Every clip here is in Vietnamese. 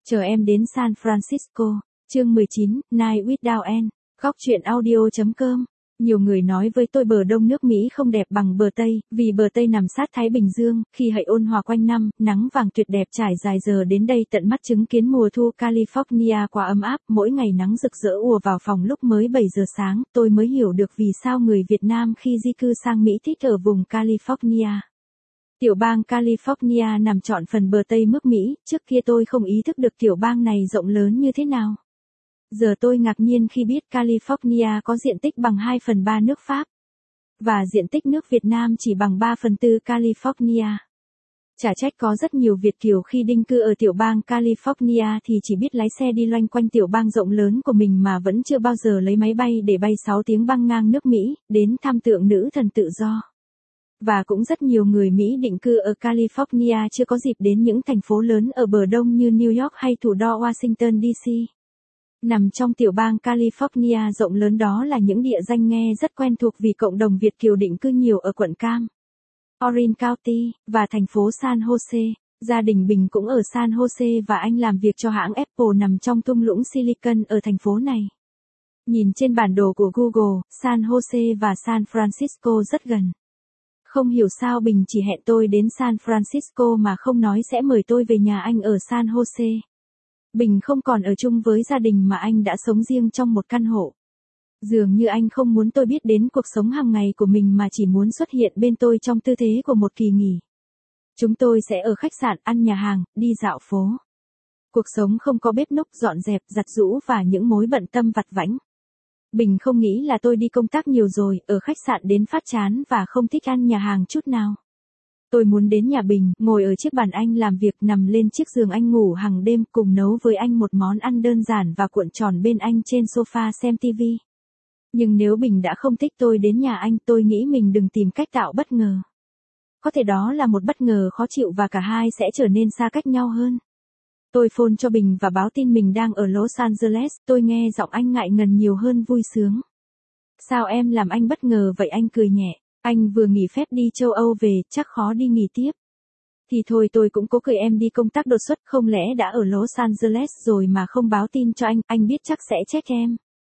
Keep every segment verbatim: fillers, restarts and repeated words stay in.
Chờ em đến San Francisco. Chương mười chín, Night Without End. Góc truyện audio chấm com. Nhiều người nói với tôi bờ đông nước Mỹ không đẹp bằng bờ Tây, vì bờ Tây nằm sát Thái Bình Dương, khi hệ ôn hòa quanh năm, nắng vàng tuyệt đẹp trải dài giờ đến đây tận mắt chứng kiến mùa thu California quá ấm áp, mỗi ngày nắng rực rỡ ùa vào phòng lúc mới bảy giờ sáng, tôi mới hiểu được vì sao người Việt Nam khi di cư sang Mỹ thích ở vùng California. Tiểu bang California nằm trọn phần bờ Tây nước Mỹ, trước kia tôi không ý thức được tiểu bang này rộng lớn như thế nào. Giờ tôi ngạc nhiên khi biết California có diện tích bằng hai phần ba nước Pháp. Và diện tích nước Việt Nam chỉ bằng ba phần tư California. Chả trách có rất nhiều Việt kiều khi định cư ở tiểu bang California thì chỉ biết lái xe đi loanh quanh tiểu bang rộng lớn của mình mà vẫn chưa bao giờ lấy máy bay để bay sáu tiếng băng ngang nước Mỹ, đến thăm tượng nữ thần tự do. Và cũng rất nhiều người Mỹ định cư ở California chưa có dịp đến những thành phố lớn ở bờ đông như New York hay thủ đô Washington đê xê. Nằm trong tiểu bang California rộng lớn đó là những địa danh nghe rất quen thuộc vì cộng đồng Việt kiều định cư nhiều ở quận Cam, Orange County, và thành phố San Jose. Gia đình Bình cũng ở San Jose và anh làm việc cho hãng Apple nằm trong thung lũng Silicon ở thành phố này. Nhìn trên bản đồ của Google, San Jose và San Francisco rất gần. Không hiểu sao Bình chỉ hẹn tôi đến San Francisco mà không nói sẽ mời tôi về nhà anh ở San Jose. Bình không còn ở chung với gia đình mà anh đã sống riêng trong một căn hộ. Dường như anh không muốn tôi biết đến cuộc sống hàng ngày của mình mà chỉ muốn xuất hiện bên tôi trong tư thế của một kỳ nghỉ. Chúng tôi sẽ ở khách sạn, ăn nhà hàng, đi dạo phố. Cuộc sống không có bếp núc, dọn dẹp, giặt giũ và những mối bận tâm vặt vãnh. Bình không nghĩ là tôi đi công tác nhiều rồi, ở khách sạn đến phát chán và không thích ăn nhà hàng chút nào. Tôi muốn đến nhà Bình, ngồi ở chiếc bàn anh làm việc, nằm lên chiếc giường anh ngủ hàng đêm, cùng nấu với anh một món ăn đơn giản và cuộn tròn bên anh trên sofa xem tivi. Nhưng nếu Bình đã không thích tôi đến nhà anh, tôi nghĩ mình đừng tìm cách tạo bất ngờ. Có thể đó là một bất ngờ khó chịu và cả hai sẽ trở nên xa cách nhau hơn. Tôi phone cho Bình và báo tin mình đang ở Los Angeles, tôi nghe giọng anh ngại ngần nhiều hơn vui sướng. Sao em làm anh bất ngờ vậy? Anh cười nhẹ. Anh vừa nghỉ phép đi châu Âu về, chắc khó đi nghỉ tiếp. Thì thôi tôi cũng cố cười, em đi công tác đột xuất, không lẽ đã ở Los Angeles rồi mà không báo tin cho anh, anh biết chắc sẽ check em.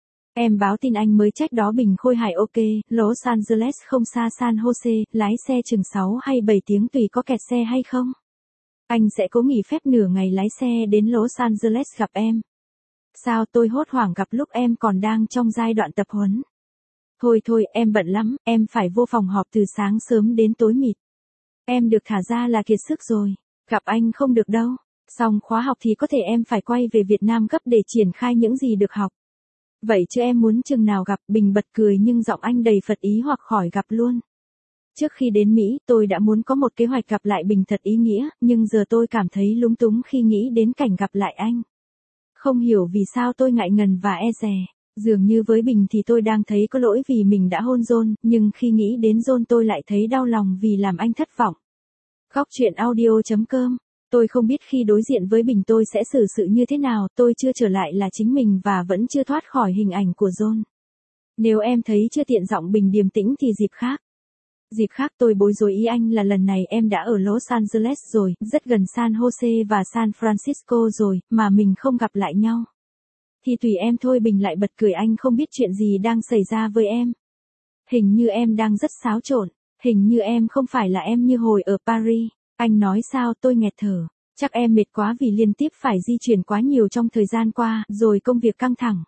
Em báo tin anh mới check đó. Bình khôi hài. Ok, Los Angeles không xa San Jose, lái xe chừng sáu hay bảy tiếng tùy có kẹt xe hay không. Anh sẽ cố nghỉ phép nửa ngày lái xe đến Los Angeles gặp em. Sao? Tôi hốt hoảng gặp lúc em còn đang trong giai đoạn tập huấn. Thôi thôi, em bận lắm, em phải vô phòng họp từ sáng sớm đến tối mịt. Em được thả ra là kiệt sức rồi, gặp anh không được đâu. Xong khóa học thì có thể em phải quay về Việt Nam gấp để triển khai những gì được học. Vậy chứ em muốn chừng nào gặp? Bình bật cười nhưng giọng anh đầy phật ý, hoặc khỏi gặp luôn. Trước khi đến Mỹ, tôi đã muốn có một kế hoạch gặp lại Bình thật ý nghĩa, nhưng giờ tôi cảm thấy lúng túng khi nghĩ đến cảnh gặp lại anh. Không hiểu vì sao tôi ngại ngần và e dè. Dường như với Bình thì tôi đang thấy có lỗi vì mình đã hôn John, nhưng khi nghĩ đến John tôi lại thấy đau lòng vì làm anh thất vọng. Góc truyện audio chấm com. Tôi không biết khi đối diện với Bình tôi sẽ xử sự như thế nào, tôi chưa trở lại là chính mình và vẫn chưa thoát khỏi hình ảnh của John. Nếu em thấy chưa tiện, giọng Bình điềm tĩnh, thì dịp khác. Dịp khác. Tôi bối rối, ý anh là lần này em đã ở Los Angeles rồi, rất gần San Jose và San Francisco rồi, mà mình không gặp lại nhau. Thì tùy em thôi. Bình lại bật cười, anh không biết chuyện gì đang xảy ra với em. Hình như em đang rất xáo trộn, hình như em không phải là em như hồi ở Paris. Anh nói sao? Tôi nghẹt thở. Chắc em mệt quá vì liên tiếp phải di chuyển quá nhiều trong thời gian qua, rồi công việc căng thẳng.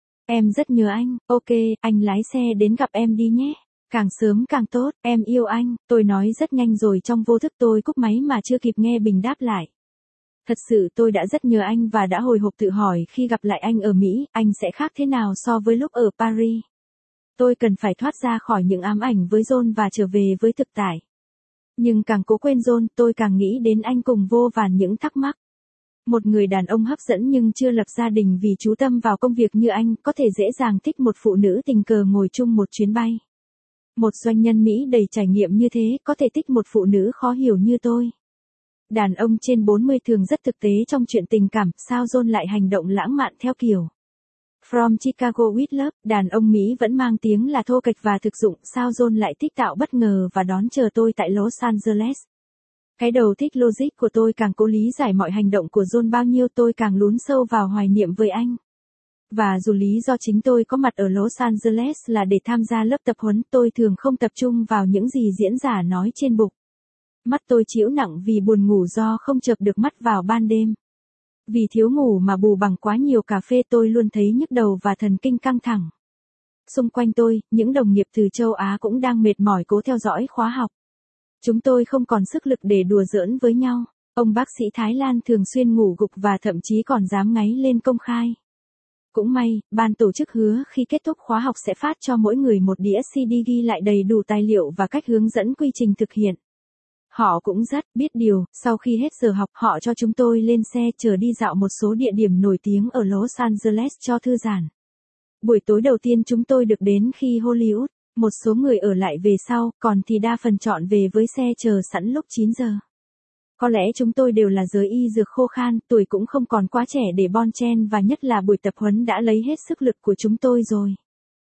Em rất nhớ anh. Ok, anh lái xe đến gặp em đi nhé. Càng sớm càng tốt, em yêu anh. Tôi nói rất nhanh rồi trong vô thức tôi cúp máy mà chưa kịp nghe Bình đáp lại. Thật sự tôi đã rất nhớ anh và đã hồi hộp tự hỏi khi gặp lại anh ở Mỹ, anh sẽ khác thế nào so với lúc ở Paris. Tôi cần phải thoát ra khỏi những ám ảnh với John và trở về với thực tại. Nhưng càng cố quên John, tôi càng nghĩ đến anh cùng vô vàn những thắc mắc. Một người đàn ông hấp dẫn nhưng chưa lập gia đình vì chú tâm vào công việc như anh, có thể dễ dàng thích một phụ nữ tình cờ ngồi chung một chuyến bay. Một doanh nhân Mỹ đầy trải nghiệm như thế, có thể thích một phụ nữ khó hiểu như tôi. Đàn ông trên bốn mươi thường rất thực tế trong chuyện tình cảm, sao John lại hành động lãng mạn theo kiểu From Chicago with Love. Đàn ông Mỹ vẫn mang tiếng là thô kệch và thực dụng, sao John lại thích tạo bất ngờ và đón chờ tôi tại Los Angeles. Cái đầu thích logic của tôi càng cố lý giải mọi hành động của John bao nhiêu tôi càng lún sâu vào hoài niệm với anh. Và dù lý do chính tôi có mặt ở Los Angeles là để tham gia lớp tập huấn, tôi thường không tập trung vào những gì diễn giả nói trên bục. Mắt tôi chịu nặng vì buồn ngủ do không chợp được mắt vào ban đêm. Vì thiếu ngủ mà bù bằng quá nhiều cà phê tôi luôn thấy nhức đầu và thần kinh căng thẳng. Xung quanh tôi, những đồng nghiệp từ châu Á cũng đang mệt mỏi cố theo dõi khóa học. Chúng tôi không còn sức lực để đùa giỡn với nhau. Ông bác sĩ Thái Lan thường xuyên ngủ gục và thậm chí còn dám ngáy lên công khai. Cũng may, ban tổ chức hứa khi kết thúc khóa học sẽ phát cho mỗi người một đĩa xê đê ghi lại đầy đủ tài liệu và cách hướng dẫn quy trình thực hiện. Họ cũng rất biết điều, sau khi hết giờ học họ cho chúng tôi lên xe chở đi dạo một số địa điểm nổi tiếng ở Los Angeles cho thư giãn. Buổi tối đầu tiên chúng tôi được đến khi Hollywood, một số người ở lại về sau, còn thì đa phần chọn về với xe chờ sẵn lúc chín giờ. Có lẽ chúng tôi đều là giới y dược khô khan, tuổi cũng không còn quá trẻ để bon chen và nhất là buổi tập huấn đã lấy hết sức lực của chúng tôi rồi.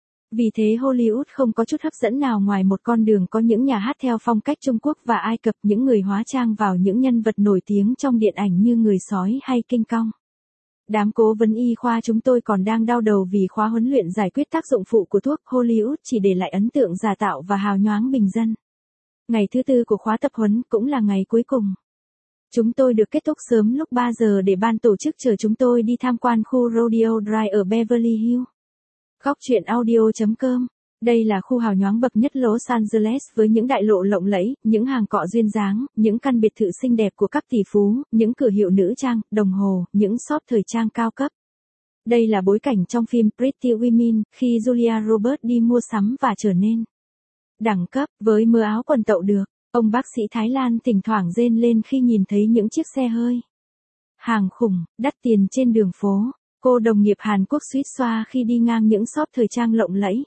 Vì thế Hollywood không có chút hấp dẫn nào ngoài một con đường có những nhà hát theo phong cách Trung Quốc và Ai Cập, những người hóa trang vào những nhân vật nổi tiếng trong điện ảnh như người sói hay King Kong. Đám cố vấn y khoa chúng tôi còn đang đau đầu vì khóa huấn luyện giải quyết tác dụng phụ của thuốc. Hollywood chỉ để lại ấn tượng giả tạo và hào nhoáng bình dân. Ngày thứ tư của khóa tập huấn cũng là ngày cuối cùng. Chúng tôi được kết thúc sớm lúc ba giờ để ban tổ chức chở chúng tôi đi tham quan khu Rodeo Drive ở Beverly Hills. Góc truyện audio chấm com. Đây là khu hào nhoáng bậc nhất Los Angeles với những đại lộ lộng lẫy, những hàng cọ duyên dáng, những căn biệt thự xinh đẹp của các tỷ phú, những cửa hiệu nữ trang, đồng hồ, những shop thời trang cao cấp. Đây là bối cảnh trong phim Pretty Women, khi Julia Roberts đi mua sắm và trở nên đẳng cấp với mớ áo quần tậu được. Ông bác sĩ Thái Lan thỉnh thoảng rên lên khi nhìn thấy những chiếc xe hơi hàng khủng, đắt tiền trên đường phố. Cô đồng nghiệp Hàn Quốc suýt xoa khi đi ngang những shop thời trang lộng lẫy.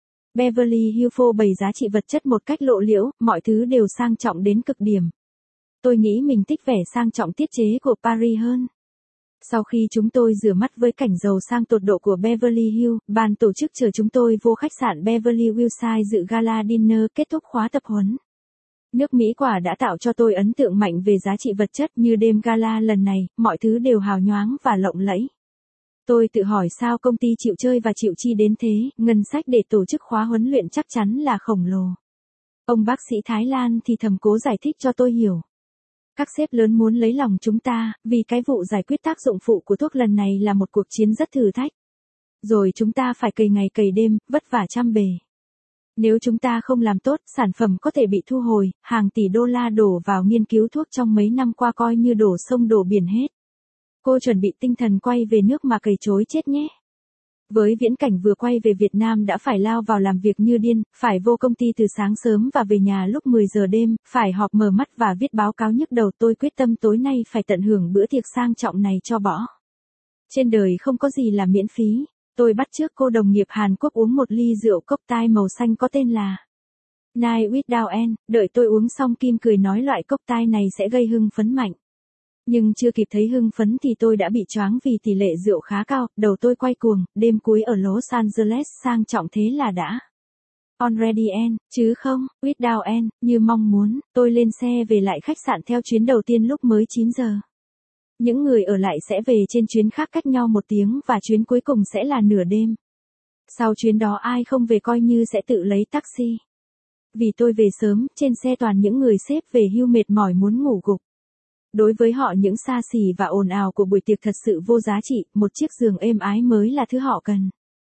Beverly Hills phô bày giá trị vật chất một cách lộ liễu, mọi thứ đều sang trọng đến cực điểm. Tôi nghĩ mình thích vẻ sang trọng tiết chế của Paris hơn. Sau khi chúng tôi rửa mắt với cảnh giàu sang tột độ của Beverly Hills, ban tổ chức chở chúng tôi vô khách sạn Beverly Hillside dự gala dinner kết thúc khóa tập huấn. Nước Mỹ quả đã tạo cho tôi ấn tượng mạnh về giá trị vật chất như đêm gala lần này, mọi thứ đều hào nhoáng và lộng lẫy. Tôi tự hỏi sao công ty chịu chơi và chịu chi đến thế, ngân sách để tổ chức khóa huấn luyện chắc chắn là khổng lồ. Ông bác sĩ Thái Lan thì thầm cố giải thích cho tôi hiểu. Các sếp lớn muốn lấy lòng chúng ta, vì cái vụ giải quyết tác dụng phụ của thuốc lần này là một cuộc chiến rất thử thách. Rồi chúng ta phải cày ngày cày đêm, vất vả trăm bề. Nếu chúng ta không làm tốt, sản phẩm có thể bị thu hồi, hàng tỷ đô la đổ vào nghiên cứu thuốc trong mấy năm qua coi như đổ sông đổ biển hết. Cô chuẩn bị tinh thần quay về nước mà cày chối chết nhé. Với viễn cảnh vừa quay về Việt Nam đã phải lao vào làm việc như điên, phải vô công ty từ sáng sớm và về nhà lúc mười giờ đêm, phải họp mở mắt và viết báo cáo nhức đầu, tôi quyết tâm tối nay phải tận hưởng bữa tiệc sang trọng này cho bỏ. Trên đời không có gì là miễn phí. Tôi bắt chước cô đồng nghiệp Hàn Quốc uống một ly rượu cocktail màu xanh có tên là Night Without End, đợi tôi uống xong Kim cười nói loại cocktail này sẽ gây hưng phấn mạnh. Nhưng chưa kịp thấy hưng phấn thì tôi đã bị choáng vì tỷ lệ rượu khá cao, đầu tôi quay cuồng, đêm cuối ở Los Angeles sang trọng thế là đã. Already end, chứ không, without end, như mong muốn, tôi lên xe về lại khách sạn theo chuyến đầu tiên lúc mới chín giờ. Những người ở lại sẽ về trên chuyến khác cách nhau một tiếng và chuyến cuối cùng sẽ là nửa đêm. Sau chuyến đó ai không về coi như sẽ tự lấy taxi. Vì tôi về sớm, trên xe toàn những người xếp về hưu mệt mỏi muốn ngủ gục. Đối với họ những xa xỉ và ồn ào của buổi tiệc thật sự vô giá trị, một chiếc giường êm ái mới là thứ họ cần.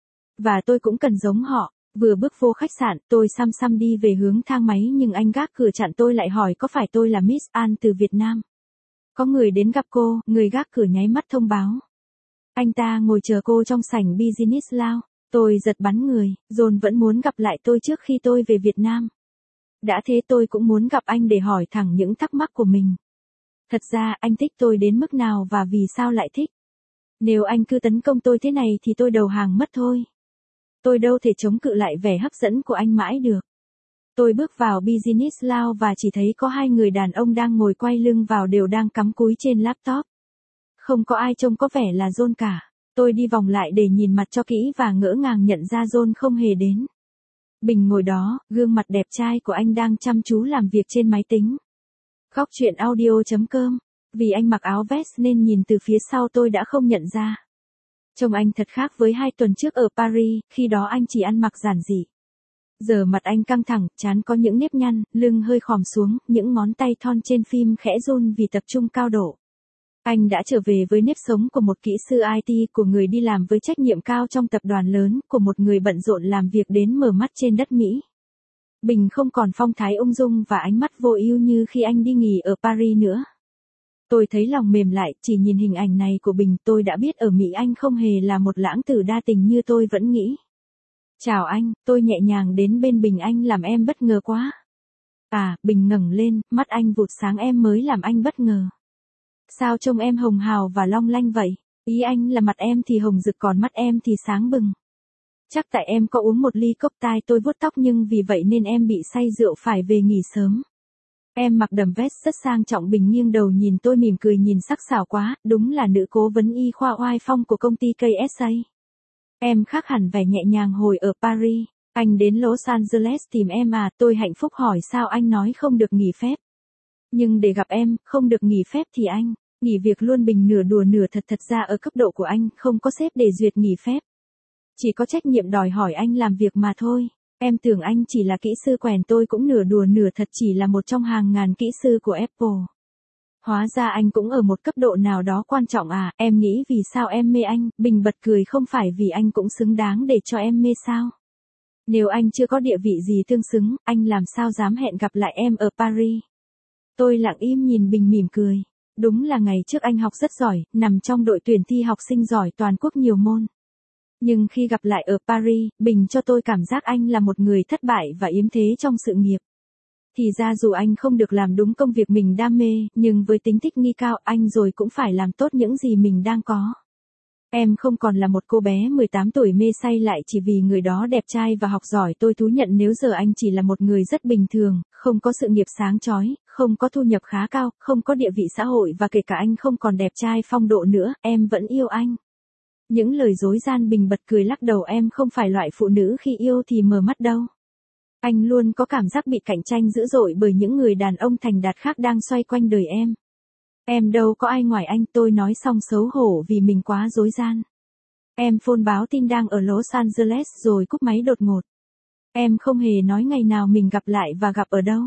Và tôi cũng cần giống họ, vừa bước vô khách sạn, tôi xăm xăm đi về hướng thang máy nhưng anh gác cửa chặn tôi lại hỏi có phải tôi là Miss An từ Việt Nam. Có người đến gặp cô, người gác cửa nháy mắt thông báo. Anh ta ngồi chờ cô trong sảnh Business Lounge, tôi giật bắn người, John vẫn muốn gặp lại tôi trước khi tôi về Việt Nam. Đã thế tôi cũng muốn gặp anh để hỏi thẳng những thắc mắc của mình. Thật ra anh thích tôi đến mức nào và vì sao lại thích. Nếu anh cứ tấn công tôi thế này thì tôi đầu hàng mất thôi. Tôi đâu thể chống cự lại vẻ hấp dẫn của anh mãi được. Tôi bước vào Business Lounge và chỉ thấy có hai người đàn ông đang ngồi quay lưng vào đều đang cắm cúi trên laptop. Không có ai trông có vẻ là John cả. Tôi đi vòng lại để nhìn mặt cho kỹ và ngỡ ngàng nhận ra John không hề đến. Bình ngồi đó, gương mặt đẹp trai của anh đang chăm chú làm việc trên máy tính. Góc truyện audio.com. Vì anh mặc áo vest nên nhìn từ phía sau tôi đã không nhận ra. Trông anh thật khác với hai tuần trước ở Paris, khi đó anh chỉ ăn mặc giản dị. Giờ mặt anh căng thẳng, trán có những nếp nhăn, lưng hơi khòm xuống, những ngón tay thon trên phim khẽ run vì tập trung cao độ. Anh đã trở về với nếp sống của một kỹ sư i tê, của người đi làm với trách nhiệm cao trong tập đoàn lớn, của một người bận rộn làm việc đến mở mắt trên đất Mỹ. Bình không còn phong thái ung dung và ánh mắt vô ưu như khi anh đi nghỉ ở Paris nữa. Tôi thấy lòng mềm lại, chỉ nhìn hình ảnh này của Bình tôi đã biết ở Mỹ anh không hề là một lãng tử đa tình như tôi vẫn nghĩ. Chào anh, tôi nhẹ nhàng đến bên Bình, anh làm em bất ngờ quá. À, Bình ngẩng lên, mắt anh vụt sáng, em mới làm anh bất ngờ. Sao trông em hồng hào và long lanh vậy? Ý anh là mặt em thì hồng rực còn mắt em thì sáng bừng. Chắc tại em có uống một ly cocktail. Tôi vuốt tóc, nhưng vì vậy nên em bị say rượu phải về nghỉ sớm. Em mặc đầm vest rất sang trọng. Bình nghiêng đầu nhìn tôi mỉm cười, nhìn sắc sảo quá, đúng là nữ cố vấn y khoa oai phong của công ty ca ét a. Em khác hẳn vẻ nhẹ nhàng hồi ở Paris. Anh đến Los Angeles tìm em à? Tôi hạnh phúc hỏi. Sao anh nói không được nghỉ phép? Nhưng để gặp em, không được nghỉ phép thì anh nghỉ việc luôn. Bình nửa đùa nửa thật. Thật ra ở cấp độ của anh, không có sếp để duyệt nghỉ phép. Chỉ có trách nhiệm đòi hỏi anh làm việc mà thôi. Em tưởng anh chỉ là kỹ sư quèn. Tôi cũng nửa đùa nửa thật, chỉ là một trong hàng ngàn kỹ sư của Apple. Hóa ra anh cũng ở một cấp độ nào đó quan trọng à? Em nghĩ vì sao em mê anh? Bình bật cười. Không phải vì anh cũng xứng đáng để cho em mê sao? Nếu anh chưa có địa vị gì tương xứng, anh làm sao dám hẹn gặp lại em ở Paris? Tôi lặng im nhìn Bình mỉm cười. Đúng là ngày trước anh học rất giỏi, nằm trong đội tuyển thi học sinh giỏi toàn quốc nhiều môn. Nhưng khi gặp lại ở Paris, Bình cho tôi cảm giác anh là một người thất bại và yếm thế trong sự nghiệp. Thì ra dù anh không được làm đúng công việc mình đam mê, nhưng với tính thích nghi cao, anh rồi cũng phải làm tốt những gì mình đang có. Em không còn là một cô bé mười tám tuổi mê say lại chỉ vì người đó đẹp trai và học giỏi. Tôi thú nhận nếu giờ anh chỉ là một người rất bình thường, không có sự nghiệp sáng chói, không có thu nhập khá cao, không có địa vị xã hội và kể cả anh không còn đẹp trai phong độ nữa, em vẫn yêu anh. Những lời dối gian. Bình bật cười lắc đầu. Em không phải loại phụ nữ khi yêu thì mờ mắt đâu. Anh luôn có cảm giác bị cạnh tranh dữ dội bởi những người đàn ông thành đạt khác đang xoay quanh đời em. Em đâu có ai ngoài anh. Tôi nói xong xấu hổ vì mình quá dối gian. Em phone báo tin đang ở Los Angeles rồi cúp máy đột ngột. Em không hề nói ngày nào mình gặp lại và gặp ở đâu.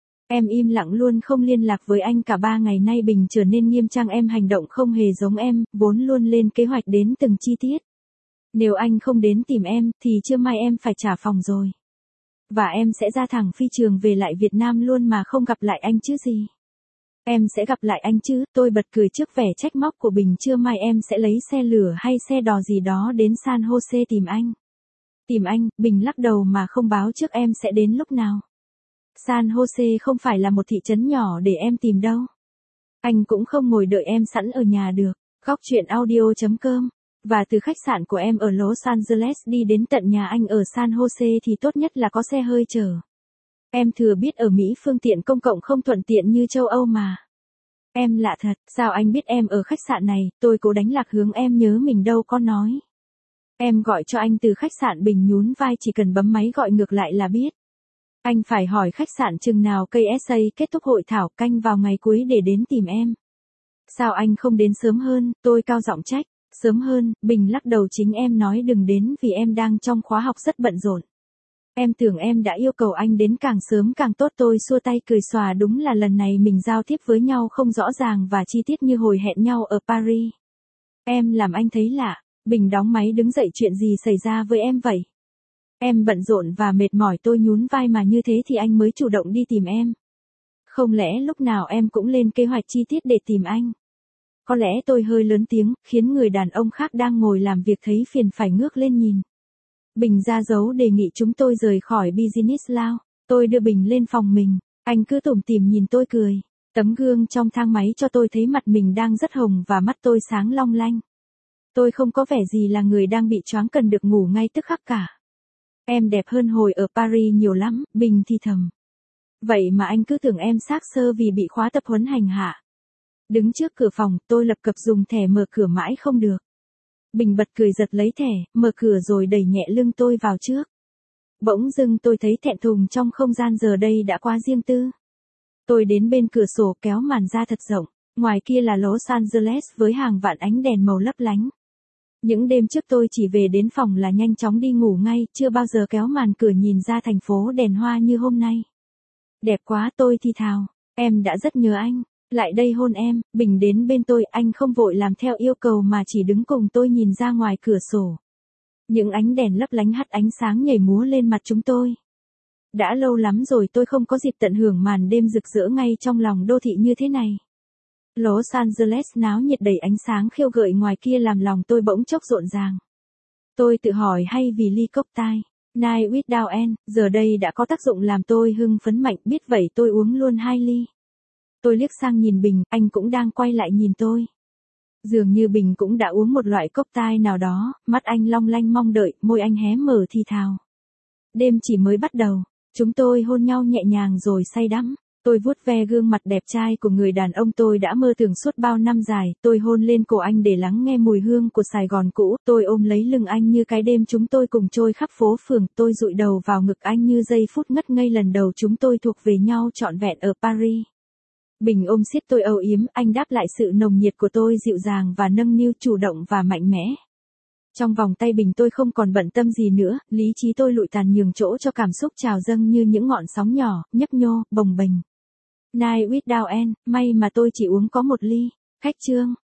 Em im lặng luôn không liên lạc với anh cả ba ngày nay. Bình trở nên nghiêm trang. Em hành động không hề giống em, vốn luôn lên kế hoạch đến từng chi tiết. Nếu anh không đến tìm em, thì trưa mai em phải trả phòng rồi. Và em sẽ ra thẳng phi trường về lại Việt Nam luôn mà không gặp lại anh chứ gì. Em sẽ gặp lại anh chứ? Tôi bật cười trước vẻ trách móc của Bình. Trưa mai em sẽ lấy xe lửa hay xe đò gì đó đến San Jose tìm anh. Tìm anh? Bình lắc đầu. Mà không báo trước em sẽ đến lúc nào? San Jose không phải là một thị trấn nhỏ để em tìm đâu. Anh cũng không ngồi đợi em sẵn ở nhà được. Góc truyện audio.com. Và từ khách sạn của em ở Los Angeles đi đến tận nhà anh ở San Jose thì tốt nhất là có xe hơi chở. Em thừa biết ở Mỹ phương tiện công cộng không thuận tiện như châu Âu mà. Em lạ thật, sao anh biết em ở khách sạn này? Tôi cố đánh lạc hướng. Em nhớ mình đâu có nói. Em gọi cho anh từ khách sạn. Bình nhún vai. Chỉ cần bấm máy gọi ngược lại là biết. Anh phải hỏi khách sạn chừng nào ca ét a kết thúc hội thảo canh vào ngày cuối để đến tìm em. Sao anh không đến sớm hơn? Tôi cao giọng trách. Sớm hơn? Bình lắc đầu. Chính em nói đừng đến vì em đang trong khóa học rất bận rộn. Em tưởng em đã yêu cầu anh đến càng sớm càng tốt. Tôi xua tay cười xòa. Đúng là lần này mình giao tiếp với nhau không rõ ràng và chi tiết như hồi hẹn nhau ở Paris. Em làm anh thấy lạ. Bình đóng máy đứng dậy. Chuyện gì xảy ra với em vậy? Em bận rộn và mệt mỏi. Tôi nhún vai. Mà như thế thì anh mới chủ động đi tìm em. Không lẽ lúc nào em cũng lên kế hoạch chi tiết để tìm anh? Có lẽ tôi hơi lớn tiếng, khiến người đàn ông khác đang ngồi làm việc thấy phiền phải ngước lên nhìn. Bình ra dấu đề nghị chúng tôi rời khỏi Business Lounge. Tôi đưa Bình lên phòng mình. Anh cứ tủm tỉm nhìn tôi cười. Tấm gương trong thang máy cho tôi thấy mặt mình đang rất hồng và mắt tôi sáng long lanh. Tôi không có vẻ gì là người đang bị choáng cần được ngủ ngay tức khắc cả. Em đẹp hơn hồi ở Paris nhiều lắm. Bình thì thầm. Vậy mà anh cứ tưởng em xác xơ vì bị khóa tập huấn hành hạ. Đứng trước cửa phòng, tôi lập cập dùng thẻ mở cửa mãi không được. Bình bật cười giật lấy thẻ, mở cửa rồi đẩy nhẹ lưng tôi vào trước. Bỗng dưng tôi thấy thẹn thùng trong không gian giờ đây đã quá riêng tư. Tôi đến bên cửa sổ kéo màn ra thật rộng, ngoài kia là Los Angeles với hàng vạn ánh đèn màu lấp lánh. Những đêm trước tôi chỉ về đến phòng là nhanh chóng đi ngủ ngay, chưa bao giờ kéo màn cửa nhìn ra thành phố đèn hoa như hôm nay. Đẹp quá, tôi thì thào, em đã rất nhớ anh, lại đây hôn em. Bình đến bên tôi, anh không vội làm theo yêu cầu mà chỉ đứng cùng tôi nhìn ra ngoài cửa sổ. Những ánh đèn lấp lánh hắt ánh sáng nhảy múa lên mặt chúng tôi. Đã lâu lắm rồi tôi không có dịp tận hưởng màn đêm rực rỡ ngay trong lòng đô thị như thế này. Los Angeles náo nhiệt đầy ánh sáng khiêu gợi ngoài kia làm lòng tôi bỗng chốc rộn ràng. Tôi tự hỏi hay vì ly cocktail Night Without End giờ đây đã có tác dụng làm tôi hưng phấn mạnh, biết vậy tôi uống luôn hai ly. Tôi liếc sang nhìn Bình, anh cũng đang quay lại nhìn tôi. Dường như Bình cũng đã uống một loại cocktail nào đó, mắt anh long lanh mong đợi, môi anh hé mở thì thào. Đêm chỉ mới bắt đầu, chúng tôi hôn nhau nhẹ nhàng rồi say đắm. Tôi vuốt ve gương mặt đẹp trai của người đàn ông tôi đã mơ tưởng suốt bao năm dài, tôi hôn lên cổ anh để lắng nghe mùi hương của Sài Gòn cũ, tôi ôm lấy lưng anh như cái đêm chúng tôi cùng trôi khắp phố phường, tôi dụi đầu vào ngực anh như giây phút ngất ngây lần đầu chúng tôi thuộc về nhau trọn vẹn ở Paris. Bình ôm siết tôi âu yếm, anh đáp lại sự nồng nhiệt của tôi dịu dàng và nâng niu, chủ động và mạnh mẽ. Trong vòng tay Bình tôi không còn bận tâm gì nữa, lý trí tôi lụi tàn nhường chỗ cho cảm xúc trào dâng như những ngọn sóng nhỏ, nhấp nhô, bồng bềnh. Night Without End, may mà tôi chỉ uống có một ly. Khách chương.